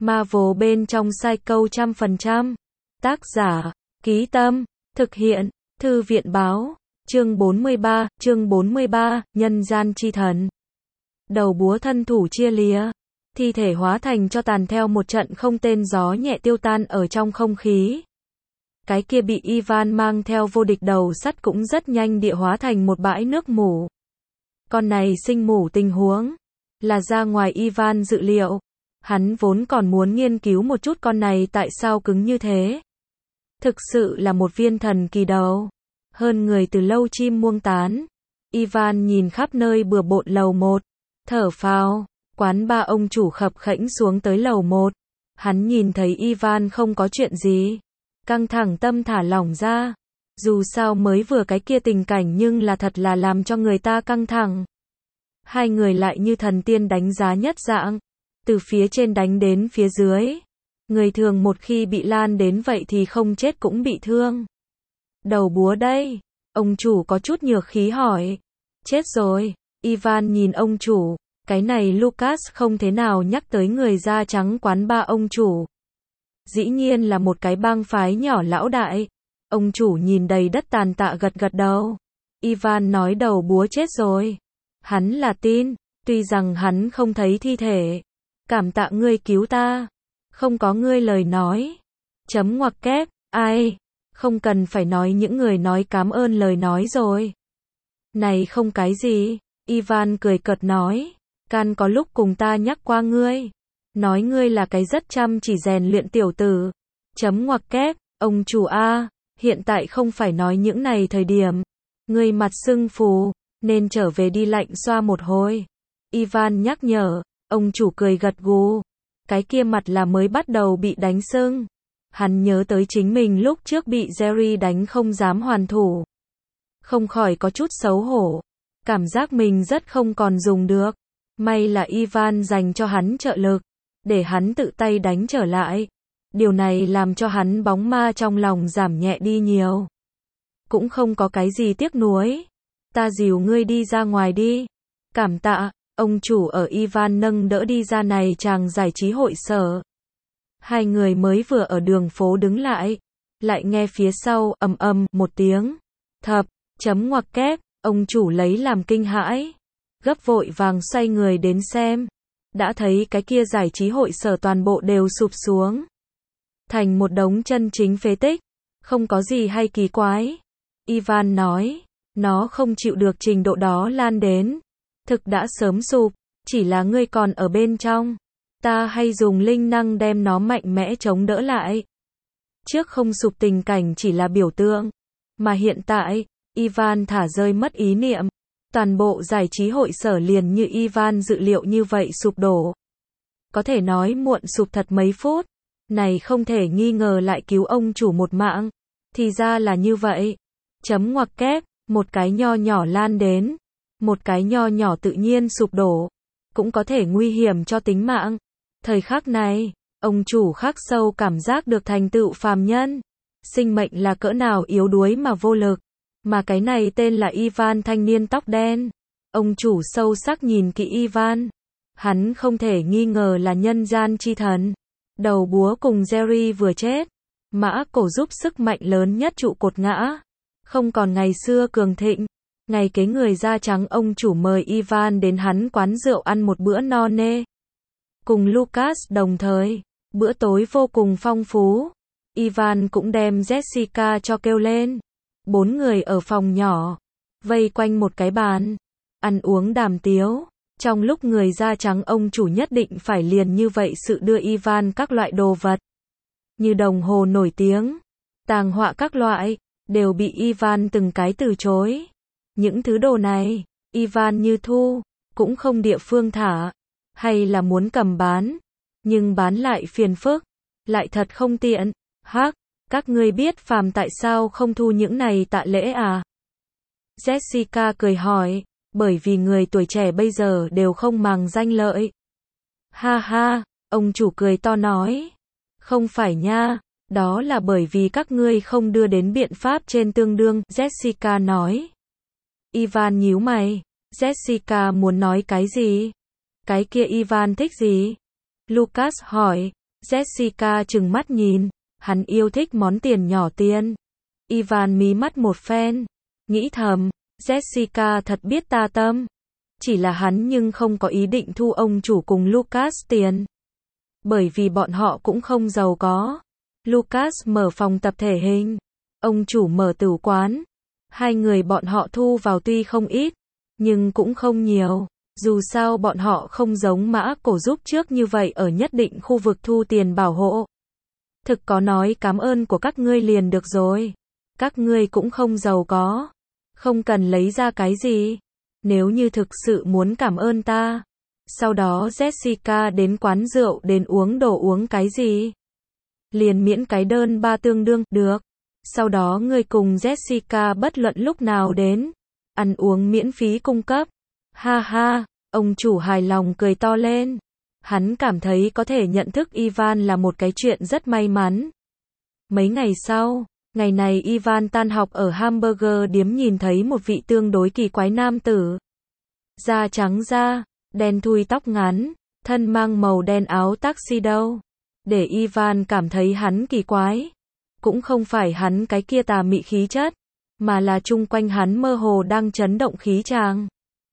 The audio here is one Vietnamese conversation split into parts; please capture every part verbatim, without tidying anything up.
Marvel bên trong Psycho trăm phần trăm. Tác giả, Ký Tâm, thực hiện, Thư viện Báo, chương bốn mươi ba, chương bốn mươi ba, Nhân gian chi thần. Đầu búa thân thủ chia lìa, thi thể hóa thành cho tàn theo một trận không tên gió nhẹ tiêu tan ở trong không khí. Cái kia bị Ivan mang theo vô địch đầu sắt cũng rất nhanh địa hóa thành một bãi nước mủ. Con này sinh mủ tình huống, là ra ngoài Ivan dự liệu. Hắn vốn còn muốn nghiên cứu một chút con này tại sao cứng như thế. Thực sự là một viên thần kỳ đầu. Hơn người từ lâu chim muông tán. Ivan nhìn khắp nơi bừa bộn lầu một. Thở phào, quán ba ông chủ khập khẽnh xuống tới lầu một. Hắn nhìn thấy Ivan không có chuyện gì. Căng thẳng tâm thả lỏng ra. Dù sao mới vừa cái kia tình cảnh nhưng là thật là làm cho người ta căng thẳng. Hai người lại như thần tiên đánh giá nhất dạng. Từ phía trên đánh đến phía dưới. Người thường một khi bị lan đến vậy thì không chết cũng bị thương. Đầu búa đây. Ông chủ có chút nhược khí hỏi. Chết rồi. Ivan nhìn ông chủ. Cái này Lucas không thế nào nhắc tới người da trắng quán ba ông chủ. Dĩ nhiên là một cái bang phái nhỏ lão đại. Ông chủ nhìn đầy đất tàn tạ gật gật đầu. Ivan nói đầu búa chết rồi. Hắn là tin. Tuy rằng hắn không thấy thi thể. Cảm tạ ngươi cứu ta. Không có ngươi lời nói. Chấm ngoặc kép. Ai. Không cần phải nói những người nói cảm ơn lời nói rồi. Này không cái gì. Ivan cười cợt nói. Can có lúc cùng ta nhắc qua ngươi. Nói ngươi là cái rất chăm chỉ rèn luyện tiểu tử. Chấm ngoặc kép. Ông chủ A. Hiện tại không phải nói những này thời điểm. Ngươi mặt sưng phù. Nên trở về đi lạnh xoa một hồi. Ivan nhắc nhở. Ông chủ cười gật gù. Cái kia mặt là mới bắt đầu bị đánh sưng. Hắn nhớ tới chính mình lúc trước bị Jerry đánh không dám hoàn thủ. Không khỏi có chút xấu hổ. Cảm giác mình rất không còn dùng được. May là Ivan dành cho hắn trợ lực. Để hắn tự tay đánh trở lại. Điều này làm cho hắn bóng ma trong lòng giảm nhẹ đi nhiều. Cũng không có cái gì tiếc nuối. Ta dìu ngươi đi ra ngoài đi. Cảm tạ. Ông chủ ở Ivan nâng đỡ đi ra này chàng giải trí hội sở. Hai người mới vừa ở đường phố đứng lại. Lại nghe phía sau ầm ầm một tiếng. Thập, chấm ngoặc kép, ông chủ lấy làm kinh hãi. Gấp vội vàng xoay người đến xem. Đã thấy cái kia giải trí hội sở toàn bộ đều sụp xuống. Thành một đống chân chính phế tích. Không có gì hay kỳ quái. Ivan nói, nó không chịu được trình độ đó lan đến. Thực đã sớm sụp, chỉ là ngươi còn ở bên trong. Ta hay dùng linh năng đem nó mạnh mẽ chống đỡ lại. Trước không sụp tình cảnh chỉ là biểu tượng. Mà hiện tại, Ivan thả rơi mất ý niệm. Toàn bộ giải trí hội sở liền như Ivan dự liệu như vậy sụp đổ. Có thể nói muộn sụp thật mấy phút. Này không thể nghi ngờ lại cứu ông chủ một mạng. Thì ra là như vậy. Chấm ngoặc kép, một cái nho nhỏ lan đến. Một cái nho nhỏ tự nhiên sụp đổ. Cũng có thể nguy hiểm cho tính mạng. Thời khắc này, ông chủ khắc sâu cảm giác được thành tựu phàm nhân. Sinh mệnh là cỡ nào yếu đuối mà vô lực. Mà cái này tên là Ivan thanh niên tóc đen. Ông chủ sâu sắc nhìn kỹ Ivan. Hắn không thể nghi ngờ là nhân gian chi thần. Đầu búa cùng Jerry vừa chết. Mã cổ giúp sức mạnh lớn nhất trụ cột ngã. Không còn ngày xưa cường thịnh. Ngày kế người da trắng ông chủ mời Ivan đến hắn quán rượu ăn một bữa no nê. Cùng Lucas đồng thời. Bữa tối vô cùng phong phú. Ivan cũng đem Jessica cho kêu lên. Bốn người ở phòng nhỏ. Vây quanh một cái bàn. Ăn uống đàm tiếu. Trong lúc người da trắng ông chủ nhất định phải liền như vậy sự đưa Ivan các loại đồ vật. Như đồng hồ nổi tiếng. Tàng họa các loại. Đều bị Ivan từng cái từ chối. Những thứ đồ này. Ivan như thu. Cũng không địa phương thả. Hay là muốn cầm bán. Nhưng bán lại phiền phức. Lại thật không tiện. Hắc. Các ngươi biết phàm tại sao không thu những này tạ lễ à? Jessica cười hỏi. Bởi vì người tuổi trẻ bây giờ đều không màng danh lợi. Ha ha. Ông chủ cười to nói. Không phải nha. Đó là bởi vì các ngươi không đưa đến biện pháp trên tương đương. Jessica nói. Ivan nhíu mày. Jessica muốn nói cái gì? Cái kia Ivan thích gì? Lucas hỏi. Jessica trừng mắt nhìn, hắn yêu thích món tiền nhỏ tiền. Ivan mí mắt một phen, nghĩ thầm, Jessica thật biết ta tâm. Chỉ là hắn nhưng không có ý định thu ông chủ cùng Lucas tiền. Bởi vì bọn họ cũng không giàu có. Lucas mở phòng tập thể hình, ông chủ mở tửu quán. Hai người bọn họ thu vào tuy không ít, nhưng cũng không nhiều. Dù sao bọn họ không giống Mã Cổ giúp trước như vậy ở nhất định khu vực thu tiền bảo hộ. Thực có nói cảm ơn của các ngươi liền được rồi. Các ngươi cũng không giàu có. Không cần lấy ra cái gì. Nếu như thực sự muốn cảm ơn ta. Sau đó Jessica đến quán rượu đến uống đồ uống cái gì. Liền miễn cái đơn ba tương đương, được. Sau đó ngươi cùng Jessica bất luận lúc nào đến. Ăn uống miễn phí cung cấp. Ha ha, ông chủ hài lòng cười to lên. Hắn cảm thấy có thể nhận thức Ivan là một cái chuyện rất may mắn. Mấy ngày sau, ngày này Ivan tan học ở hamburger điếm nhìn thấy một vị tương đối kỳ quái nam tử. Da trắng da, đen thui tóc ngắn, thân mang màu đen áo tuxedo. Để Ivan cảm thấy hắn kỳ quái. Cũng không phải hắn cái kia tà mị khí chất, mà là chung quanh hắn mơ hồ đang chấn động khí tràng.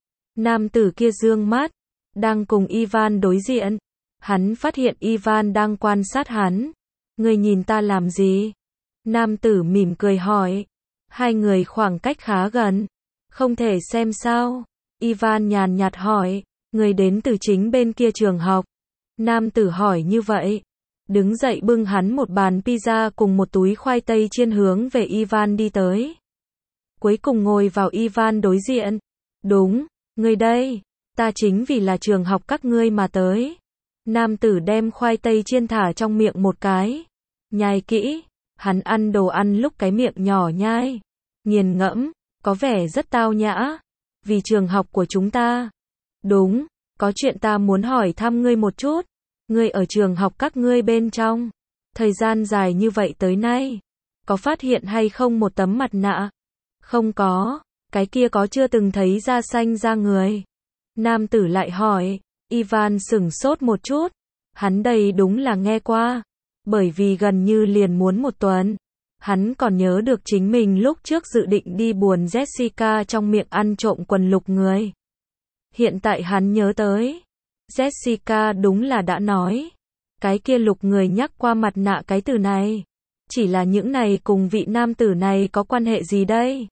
Nam tử kia dương mắt, đang cùng Ivan đối diện. Hắn phát hiện Ivan đang quan sát hắn. Ngươi nhìn ta làm gì? Nam tử mỉm cười hỏi. Hai người khoảng cách khá gần. Không thể xem sao? Ivan nhàn nhạt hỏi. Người đến từ chính bên kia trường học. Nam tử hỏi như vậy. Đứng dậy bưng hắn một bàn pizza cùng một túi khoai tây chiên hướng về Ivan đi tới. Cuối cùng ngồi vào Ivan đối diện. Đúng, ngươi đây. Ta chính vì là trường học các ngươi mà tới. Nam tử đem khoai tây chiên thả trong miệng một cái. Nhai kỹ. Hắn ăn đồ ăn lúc cái miệng nhỏ nhai. Nghiền ngẫm. Có vẻ rất tao nhã. Vì trường học của chúng ta. Đúng. Có chuyện ta muốn hỏi thăm ngươi một chút. Ngươi ở trường học các ngươi bên trong. Thời gian dài như vậy tới nay. Có phát hiện hay không một tấm mặt nạ? Không có. Cái kia có chưa từng thấy da xanh da người? Nam tử lại hỏi. Ivan sửng sốt một chút. Hắn đây đúng là nghe qua. Bởi vì gần như liền muốn một tuần. Hắn còn nhớ được chính mình lúc trước dự định đi buồn Jessica trong miệng ăn trộm quần lục người. Hiện tại hắn nhớ tới. Jessica đúng là đã nói. Cái kia lục người nhắc qua mặt nạ cái từ này. Chỉ là những này cùng vị nam tử này có quan hệ gì đây?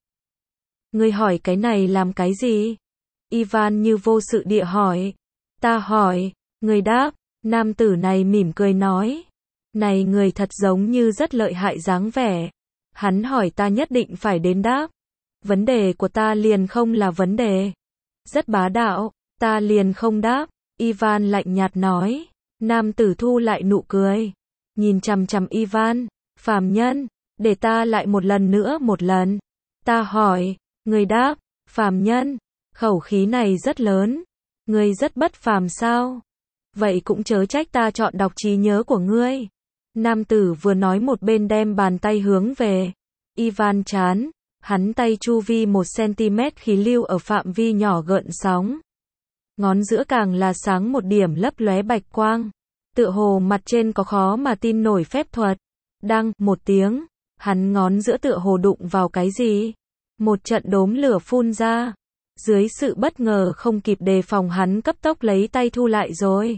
Ngươi hỏi cái này làm cái gì? Ivan như vô sự địa hỏi. Ta hỏi. Ngươi đáp. Nam tử này mỉm cười nói. Này người thật giống như rất lợi hại dáng vẻ. Hắn hỏi ta nhất định phải đến đáp. Vấn đề của ta liền không là vấn đề. Rất bá đạo. Ta liền không đáp. Ivan lạnh nhạt nói. Nam tử thu lại nụ cười. Nhìn chằm chằm Ivan. Phàm nhân. Để ta lại một lần nữa một lần. Ta hỏi. Người đáp. Phàm nhân. Khẩu khí này rất lớn. Ngươi rất bất phàm sao? Vậy cũng chớ trách ta chọn đọc trí nhớ của ngươi. Nam tử vừa nói một bên đem bàn tay hướng về Ivan chán. Hắn tay chu vi một xăng-ti-mét khí lưu ở phạm vi nhỏ gợn sóng. Ngón giữa càng là sáng một điểm lấp lóe bạch quang. Tựa hồ mặt trên có khó mà tin nổi phép thuật. Đăng, một tiếng. Hắn ngón giữa tựa hồ đụng vào cái gì. Một trận đốm lửa phun ra. Dưới sự bất ngờ không kịp đề phòng hắn cấp tốc lấy tay thu lại rồi.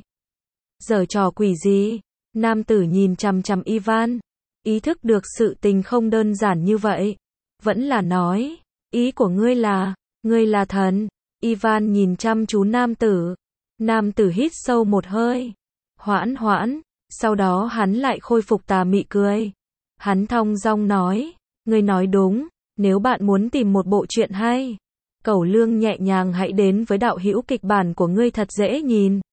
Giở trò quỷ gì? Nam tử nhìn chằm chằm Ivan. Ý thức được sự tình không đơn giản như vậy. Vẫn là nói. Ý của ngươi là. Ngươi là thần. Ivan nhìn chăm chú nam tử. Nam tử hít sâu một hơi. Hoãn hoãn. Sau đó hắn lại khôi phục tà mị cười. Hắn thong dong nói. Ngươi nói đúng. Nếu bạn muốn tìm một bộ truyện hay. Cẩu lương nhẹ nhàng hãy đến với đạo hữu kịch bản của ngươi thật dễ nhìn.